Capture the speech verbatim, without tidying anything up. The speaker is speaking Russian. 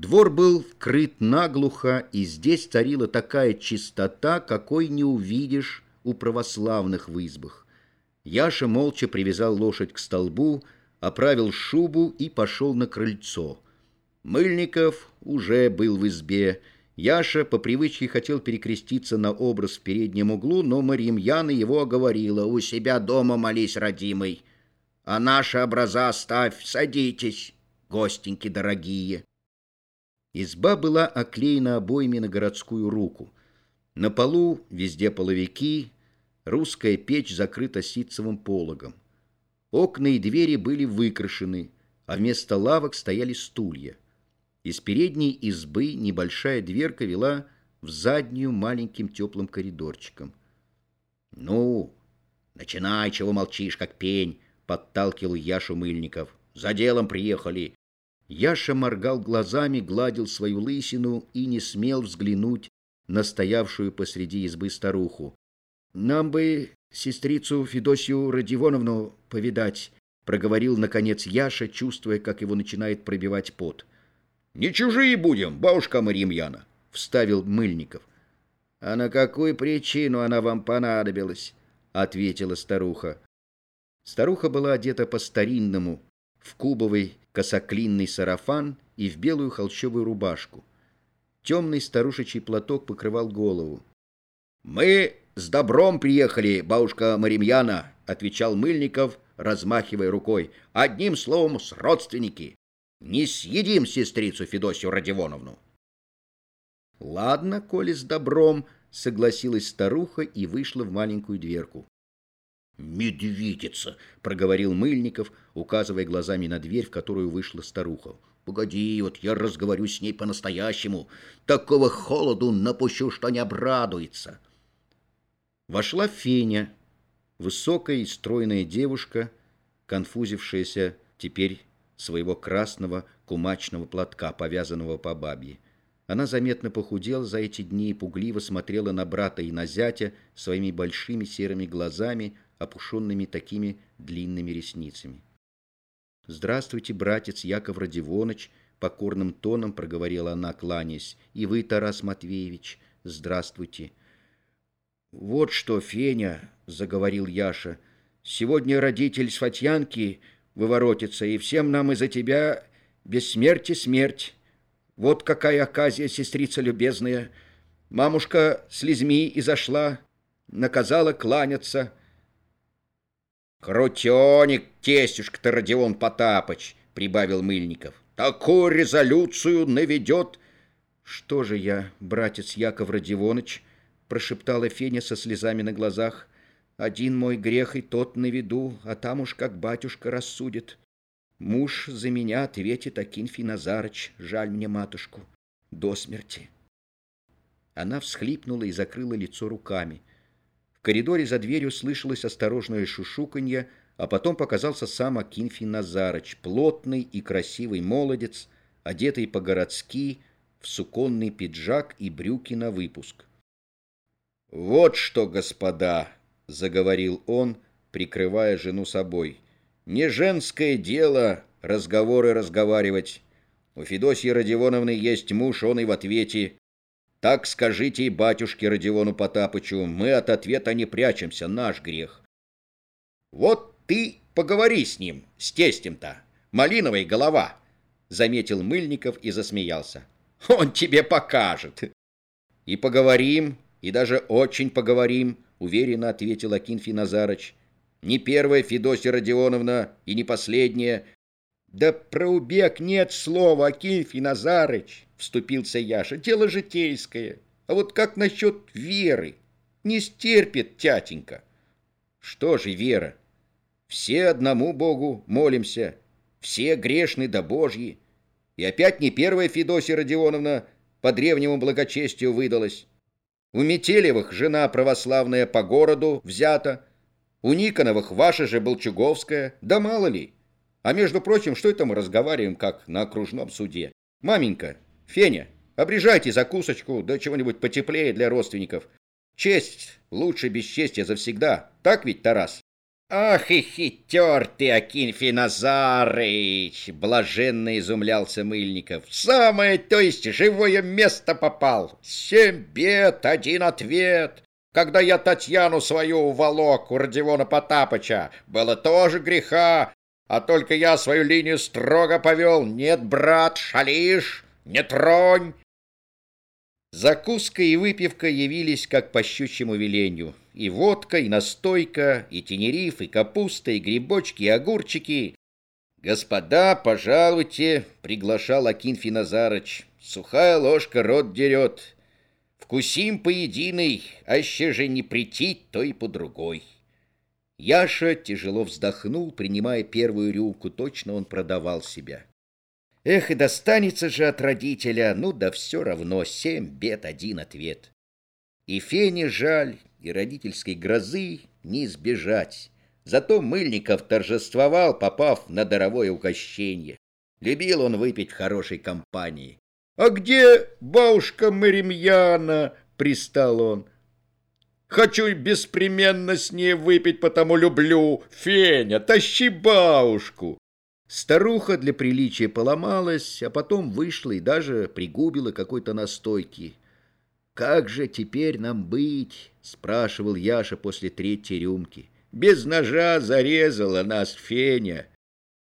Двор был крыт наглухо, и здесь царила такая чистота, какой не увидишь у православных в избах. Яша молча привязал лошадь к столбу, оправил шубу и пошел на крыльцо. Мыльников уже был в избе. Яша по привычке хотел перекреститься на образ в переднем углу, но Марьямьяна его оговорила: «У себя дома молись, родимый, а наши образа оставь, садитесь, гостеньки дорогие». Изба была оклеена обоями на городскую руку. На полу везде половики, русская печь закрыта ситцевым пологом. Окна и двери были выкрашены, а вместо лавок стояли стулья. Из передней избы небольшая дверка вела в заднюю маленьким теплым коридорчиком. «Ну, начинай, чего молчишь, как пень», — подталкивал Яшу Мыльников. «За делом приехали». Яша моргал глазами, гладил свою лысину и не смел взглянуть на стоявшую посреди избы старуху. «Нам бы сестрицу Федосью Родионовну повидать», — проговорил, наконец, Яша, чувствуя, как его начинает пробивать пот. «Не чужие будем, бабушка Марьямьяна», — вставил Мыльников. «А на какую причину она вам понадобилась?» — ответила старуха. Старуха была одета по-старинному, в кубовый косоклинный сарафан и в белую холщовую рубашку. Темный старушечий платок покрывал голову. «Мы с добром приехали, бабушка Марьямьяна», — отвечал Мыльников, размахивая рукой. «Одним словом, с родственники. Не съедим сестрицу Федосью Родионовну». «Ладно, коли с добром», — согласилась старуха и вышла в маленькую дверку. «Медведица», — проговорил Мыльников, указывая глазами на дверь, в которую вышла старуха. «Погоди, вот я разговорю с ней по-настоящему. Такого холоду напущу, что не обрадуется». Вошла Феня, высокая и стройная девушка, конфузившаяся теперь своего красного кумачного платка, повязанного по бабье. Она заметно похудела за эти дни и пугливо смотрела на брата и на зятя своими большими серыми глазами, опушенными такими длинными ресницами. «Здравствуйте, братец Яков Родионыч», — покорным тоном проговорила она, кланяясь. «И вы, Тарас Матвеевич, здравствуйте». «Вот что, Феня», — заговорил Яша, — «сегодня родитель с Фатьянки выворотится, и всем нам из-за тебя без смерти смерть. Вот какая оказия, сестрица любезная. Мамушка слезьми изошла, наказала кланяться». «Крутеник, тестюшка-то Родион Потапыч», — прибавил Мыльников. «Такую резолюцию наведет». «Что же я, братец Яков Родионыч?» — прошептала Феня со слезами на глазах. «Один мой грех и тот на виду, а там уж как батюшка рассудит. Муж за меня ответит, Акинфий Назарыч, жаль мне матушку, до смерти». Она всхлипнула и закрыла лицо руками. В коридоре за дверью слышалось осторожное шушуканье, а потом показался сам Акинфий Назарыч, плотный и красивый молодец, одетый по-городски, в суконный пиджак и брюки на выпуск. «Вот что, господа», — заговорил он, прикрывая жену собой, — «не женское дело разговоры разговаривать. У Федосьи Родионовны есть муж, он и в ответе. Так скажите и батюшке Родиону Потапычу, мы от ответа не прячемся, наш грех». «Вот ты поговори с ним, с тестем-то, малиновая голова», — заметил Мыльников и засмеялся. «Он тебе покажет». «И поговорим, и даже очень поговорим», — уверенно ответил Акинфий Назарыч. «Не первая Федосья Родионовна и не последняя». «Да про убег нет слова, Акинфий Назарыч», — вступился Яша. «Дело житейское. А вот как насчет веры? Не стерпит тятенька». «Что же вера? Все одному Богу молимся, все грешны да Божьи. И опять не первая Федосья Родионовна по древнему благочестию выдалась. У Метелевых жена православная по городу взята, у Никоновых ваша же Болчуговская, да мало ли. А между прочим, что это мы разговариваем, как на окружном суде? Маменька, Феня, обрежайте закусочку, да чего-нибудь потеплее для родственников. Честь лучше бесчестия завсегда, так ведь, Тарас?» «Ах и хитер ты, Акинфий Назарыч!» — блаженно изумлялся Мыльников. «В самое, то есть, живое место попал. Семь бед, один ответ. Когда я Татьяну свою уволок у Родиона Потапыча, было тоже греха, а только я свою линию строго повел. Нет, брат, шалишь, не тронь!» Закуска и выпивка явились как по щучьему велению. И водка, и настойка, и тенериф, и капуста, и грибочки, и огурчики. «Господа, пожалуйте», — приглашал Акинфий Назарыч. «Сухая ложка рот дерет. Вкусим поединой, аще же не притить, то и по другой». Яша тяжело вздохнул, принимая первую рюмку. Точно он продавал себя. Эх, и достанется же от родителя, ну да все равно, семь бед, один ответ. И Фене жаль, и родительской грозы не избежать. Зато Мыльников торжествовал, попав на даровое угощение. Любил он выпить в хорошей компании. «А где бабушка Маримьяна?» — пристал он. «Хочу беспременно с ней выпить, потому люблю. Феня, тащи бабушку!» Старуха для приличия поломалась, а потом вышла и даже пригубила какой-то настойки. «Как же теперь нам быть?» — спрашивал Яша после третьей рюмки. «Без ножа зарезала нас Феня.